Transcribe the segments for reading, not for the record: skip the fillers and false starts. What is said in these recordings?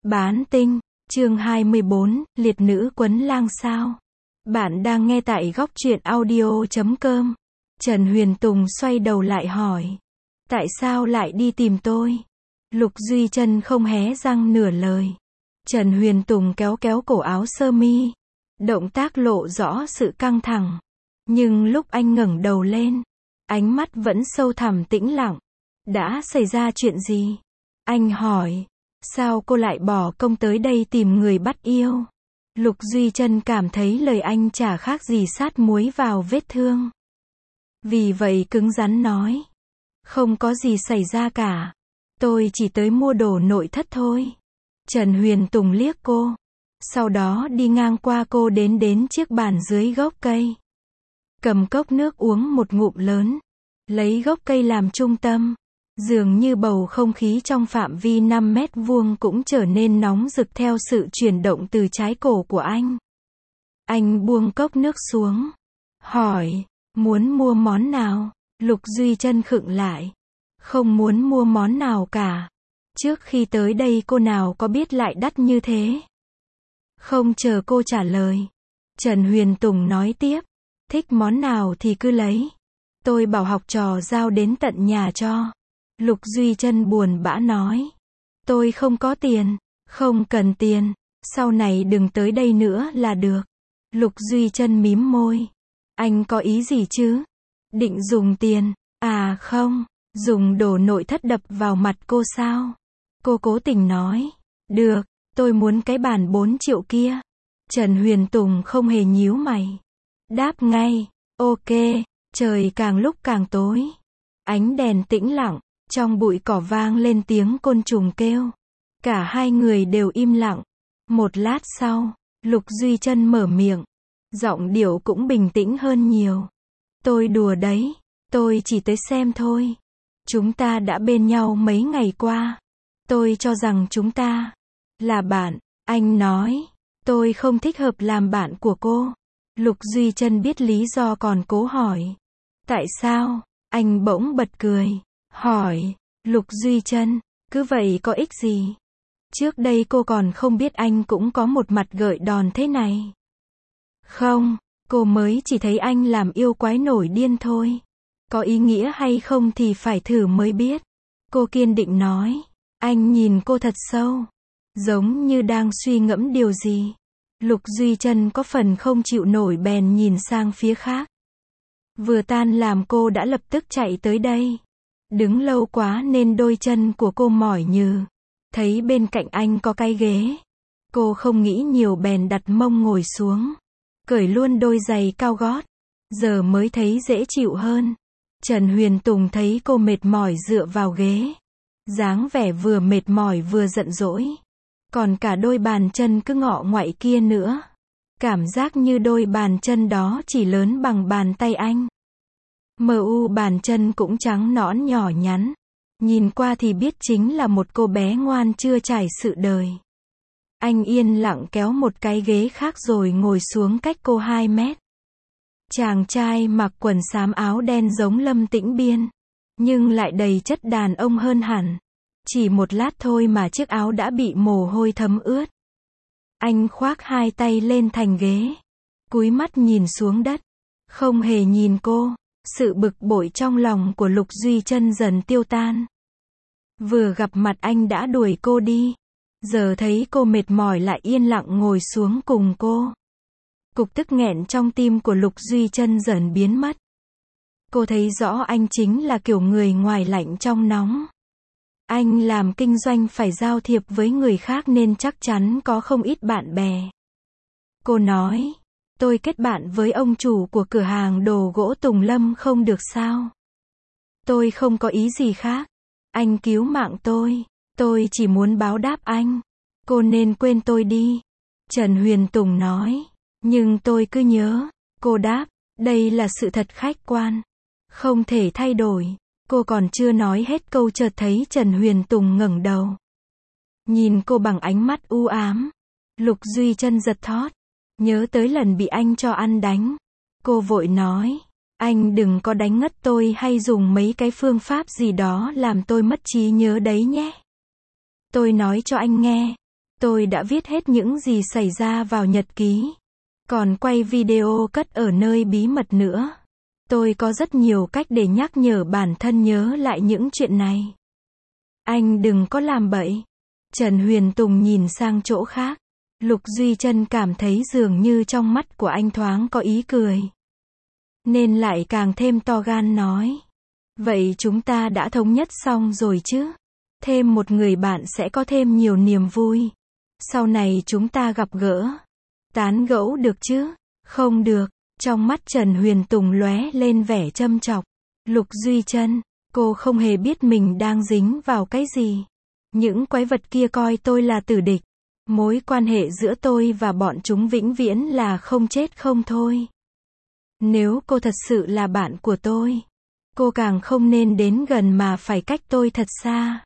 Bán tinh, chương 24, liệt nữ quấn lang sao. Bạn đang nghe tại góc truyện audio.com. Trần Huyền Tùng xoay đầu lại hỏi. Tại sao lại đi tìm tôi? Lục Duy Trân không hé răng nửa lời. Trần Huyền Tùng kéo kéo cổ áo sơ mi. Động tác lộ rõ sự căng thẳng. Nhưng lúc anh ngẩng đầu lên, ánh mắt vẫn sâu thẳm tĩnh lặng. Đã xảy ra chuyện gì? Anh hỏi. Sao cô lại bỏ công tới đây tìm người bắt yêu? Lục Duy Trân cảm thấy lời anh chả khác gì sát muối vào vết thương. Vì vậy cứng rắn nói. Không có gì xảy ra cả. Tôi chỉ tới mua đồ nội thất thôi. Trần Huyền Tùng liếc cô. Sau đó đi ngang qua cô đến chiếc bàn dưới gốc cây. Cầm cốc nước uống một ngụm lớn. Lấy gốc cây làm trung tâm. Dường như bầu không khí trong phạm vi 5 mét vuông cũng trở nên nóng rực theo sự chuyển động từ trái cổ của anh. Anh buông cốc nước xuống. Hỏi, muốn mua món nào? Lục Duy Trân khựng lại. Không muốn mua món nào cả. Trước khi tới đây cô nào có biết lại đắt như thế? Không chờ cô trả lời. Trần Huyền Tùng nói tiếp. Thích món nào thì cứ lấy. Tôi bảo học trò giao đến tận nhà cho. Lục Duy Trân buồn bã nói. Tôi không có tiền. Không cần tiền. Sau này đừng tới đây nữa là được. Lục Duy Trân mím môi. Anh có ý gì chứ? Định dùng tiền? À không. Dùng đồ nội thất đập vào mặt cô sao? Cô cố tình nói. Được. Tôi muốn cái bàn 4 triệu kia. Trần Huyền Tùng không hề nhíu mày. Đáp ngay. Ok. Trời càng lúc càng tối. Ánh đèn tĩnh lặng. Trong bụi cỏ vang lên tiếng côn trùng kêu. Cả hai người đều im lặng. Một lát sau, Lục Duy Trân mở miệng. Giọng điệu cũng bình tĩnh hơn nhiều. Tôi đùa đấy. Tôi chỉ tới xem thôi. Chúng ta đã bên nhau mấy ngày qua. Tôi cho rằng chúng ta là bạn. Anh nói. Tôi không thích hợp làm bạn của cô. Lục Duy Trân biết lý do còn cố hỏi. Tại sao? Anh bỗng bật cười. Hỏi, Lục Duy Trân, cứ vậy có ích gì? Trước đây cô còn không biết anh cũng có một mặt gợi đòn thế này. Không, cô mới chỉ thấy anh làm yêu quái nổi điên thôi. Có ý nghĩa hay không thì phải thử mới biết. Cô kiên định nói. Anh nhìn cô thật sâu. Giống như đang suy ngẫm điều gì. Lục Duy Trân có phần không chịu nổi bèn nhìn sang phía khác. Vừa tan làm cô đã lập tức chạy tới đây. Đứng lâu quá nên đôi chân của cô mỏi nhừ. Thấy bên cạnh anh có cái ghế. Cô không nghĩ nhiều bèn đặt mông ngồi xuống. Cởi luôn đôi giày cao gót. Giờ mới thấy dễ chịu hơn. Trần Huyền Tùng thấy cô mệt mỏi dựa vào ghế. Dáng vẻ vừa mệt mỏi vừa giận dỗi. Còn cả đôi bàn chân cứ ngọ ngoại kia nữa. Cảm giác như đôi bàn chân đó chỉ lớn bằng bàn tay anh. Bàn chân cũng trắng nõn nhỏ nhắn. Nhìn qua thì biết chính là một cô bé ngoan chưa trải sự đời. Anh yên lặng kéo một cái ghế khác rồi ngồi xuống cách cô 2 mét. Chàng trai mặc quần xám áo đen giống Lâm Tĩnh Biên. Nhưng lại đầy chất đàn ông hơn hẳn. Chỉ một lát thôi mà chiếc áo đã bị mồ hôi thấm ướt. Anh khoác hai tay lên thành ghế. Cúi mắt nhìn xuống đất. Không hề nhìn cô. Sự bực bội trong lòng của Lục Duy Trân dần tiêu tan. Vừa gặp mặt anh đã đuổi cô đi. Giờ thấy cô mệt mỏi lại yên lặng ngồi xuống cùng cô. Cục tức nghẹn trong tim của Lục Duy Trân dần biến mất. Cô thấy rõ anh chính là kiểu người ngoài lạnh trong nóng. Anh làm kinh doanh phải giao thiệp với người khác nên chắc chắn có không ít bạn bè. Cô nói. Tôi kết bạn với ông chủ của cửa hàng đồ gỗ Tùng Lâm không được sao? Tôi không có ý gì khác. Anh cứu mạng tôi chỉ muốn báo đáp anh. Cô nên quên tôi đi. Trần Huyền Tùng nói. Nhưng tôi cứ nhớ. Cô đáp. Đây là sự thật khách quan. Không thể thay đổi. Cô còn chưa nói hết câu chợt thấy Trần Huyền Tùng ngẩng đầu. Nhìn cô bằng ánh mắt u ám. Lục Duy Trân giật thót. Nhớ tới lần bị anh cho ăn đánh. Cô vội nói. Anh đừng có đánh ngất tôi hay dùng mấy cái phương pháp gì đó làm tôi mất trí nhớ đấy nhé. Tôi nói cho anh nghe. Tôi đã viết hết những gì xảy ra vào nhật ký. Còn quay video cất ở nơi bí mật nữa. Tôi có rất nhiều cách để nhắc nhở bản thân nhớ lại những chuyện này. Anh đừng có làm bậy. Trần Huyền Tùng nhìn sang chỗ khác. Lục Duy Trân cảm thấy dường như trong mắt của anh thoáng có ý cười. Nên lại càng thêm to gan nói. Vậy chúng ta đã thống nhất xong rồi chứ? Thêm một người bạn sẽ có thêm nhiều niềm vui. Sau này chúng ta gặp gỡ. Tán gẫu được chứ? Không được. Trong mắt Trần Huyền Tùng lóe lên vẻ châm chọc. Lục Duy Trân, cô không hề biết mình đang dính vào cái gì. Những quái vật kia coi tôi là tử địch. Mối quan hệ giữa tôi và bọn chúng vĩnh viễn là không chết không thôi. Nếu cô thật sự là bạn của tôi, cô càng không nên đến gần mà phải cách tôi thật xa.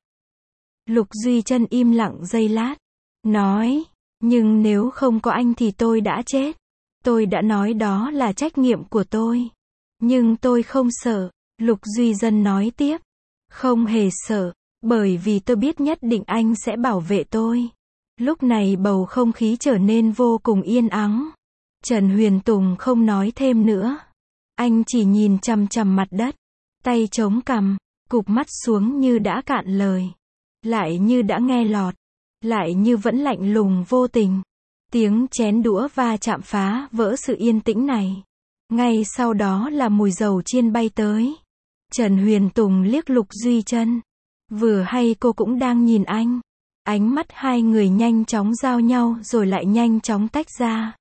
Lục Duy Trân im lặng giây lát. Nói, nhưng nếu không có anh thì tôi đã chết. Tôi đã nói đó là trách nhiệm của tôi. Nhưng tôi không sợ. Lục Duy Trân nói tiếp. Không hề sợ, bởi vì tôi biết nhất định anh sẽ bảo vệ tôi. Lúc này bầu không khí trở nên vô cùng yên ắng. Trần Huyền Tùng không nói thêm nữa. Anh chỉ nhìn chằm chằm mặt đất. Tay chống cằm, cụp mắt xuống như đã cạn lời. Lại như đã nghe lọt. Lại như vẫn lạnh lùng vô tình. Tiếng chén đũa va chạm phá vỡ sự yên tĩnh này. Ngay sau đó là mùi dầu chiên bay tới. Trần Huyền Tùng liếc Lục Duy Trân. Vừa hay cô cũng đang nhìn anh. Ánh mắt hai người nhanh chóng giao nhau rồi lại nhanh chóng tách ra.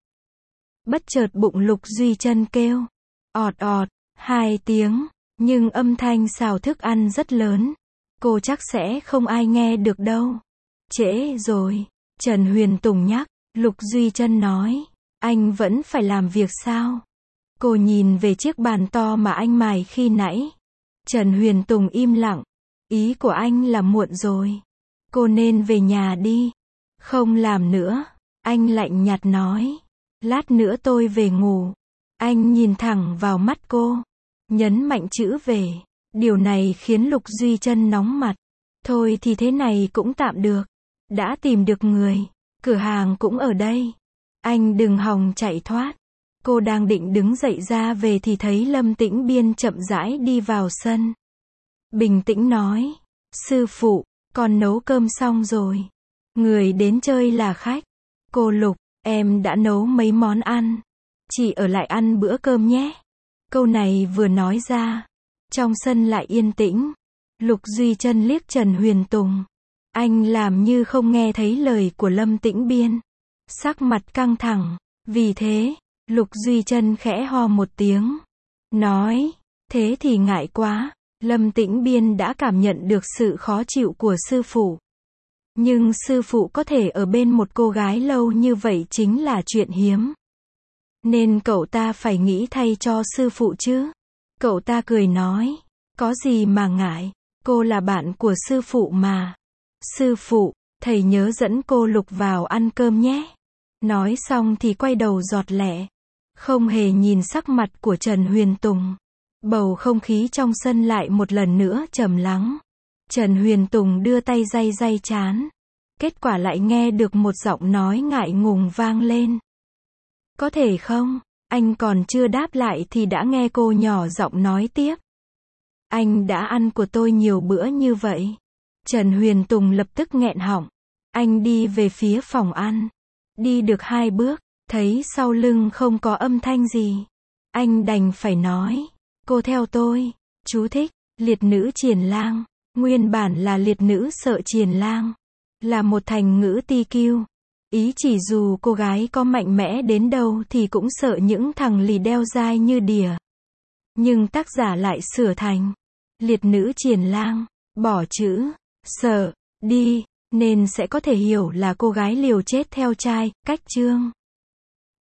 Bất chợt bụng Lục Duy Trân kêu. Ọt ọt, 2 tiếng. Nhưng âm thanh xào thức ăn rất lớn. Cô chắc sẽ không ai nghe được đâu. Trễ rồi. Trần Huyền Tùng nhắc. Lục Duy Trân nói. Anh vẫn phải làm việc sao? Cô nhìn về chiếc bàn to mà anh mài khi nãy. Trần Huyền Tùng im lặng. Ý của anh là muộn rồi. Cô nên về nhà đi. Không làm nữa. Anh lạnh nhạt nói. Lát nữa tôi về ngủ. Anh nhìn thẳng vào mắt cô. Nhấn mạnh chữ về. Điều này khiến Lục Duy Trân nóng mặt. Thôi thì thế này cũng tạm được. Đã tìm được người. Cửa hàng cũng ở đây. Anh đừng hòng chạy thoát. Cô đang định đứng dậy ra về thì thấy Lâm Tĩnh Biên chậm rãi đi vào sân. Bình tĩnh nói. Sư phụ, con nấu cơm xong rồi. Người đến chơi là khách. Cô Lục, em đã nấu mấy món ăn. Chị ở lại ăn bữa cơm nhé. Câu này vừa nói ra. Trong sân lại yên tĩnh. Lục Duy Trân liếc Trần Huyền Tùng. Anh làm như không nghe thấy lời của Lâm Tĩnh Biên. Sắc mặt căng thẳng. Vì thế, Lục Duy Trân khẽ ho một tiếng. Nói, thế thì ngại quá. Lâm Tĩnh Biên đã cảm nhận được sự khó chịu của sư phụ. Nhưng sư phụ có thể ở bên một cô gái lâu như vậy chính là chuyện hiếm. Nên cậu ta phải nghĩ thay cho sư phụ chứ. Cậu ta cười nói. Có gì mà ngại. Cô là bạn của sư phụ mà. Sư phụ, thầy nhớ dẫn cô Lục vào ăn cơm nhé. Nói xong thì quay đầu giọt lẹ. Không hề nhìn sắc mặt của Trần Huyền Tùng. Bầu không khí trong sân lại một lần nữa trầm lắng. Trần Huyền Tùng đưa tay day day trán. Kết quả lại nghe được một giọng nói ngại ngùng vang lên. Có thể không? Anh còn chưa đáp lại thì đã nghe cô nhỏ giọng nói tiếp. Anh đã ăn của tôi nhiều bữa như vậy. Trần Huyền Tùng lập tức nghẹn họng. Anh đi về phía phòng ăn. Đi được 2 bước, thấy sau lưng không có âm thanh gì. Anh đành phải nói. Cô theo tôi. Chú thích, liệt nữ triển lang. Nguyên bản là liệt nữ sợ triển lang. Là một thành ngữ TQ. Ý chỉ dù cô gái có mạnh mẽ đến đâu thì cũng sợ những thằng lì đeo dai như đỉa. Nhưng tác giả lại sửa thành liệt nữ triển lang. Bỏ chữ sợ đi, nên sẽ có thể hiểu là cô gái liều chết theo trai, cách chương.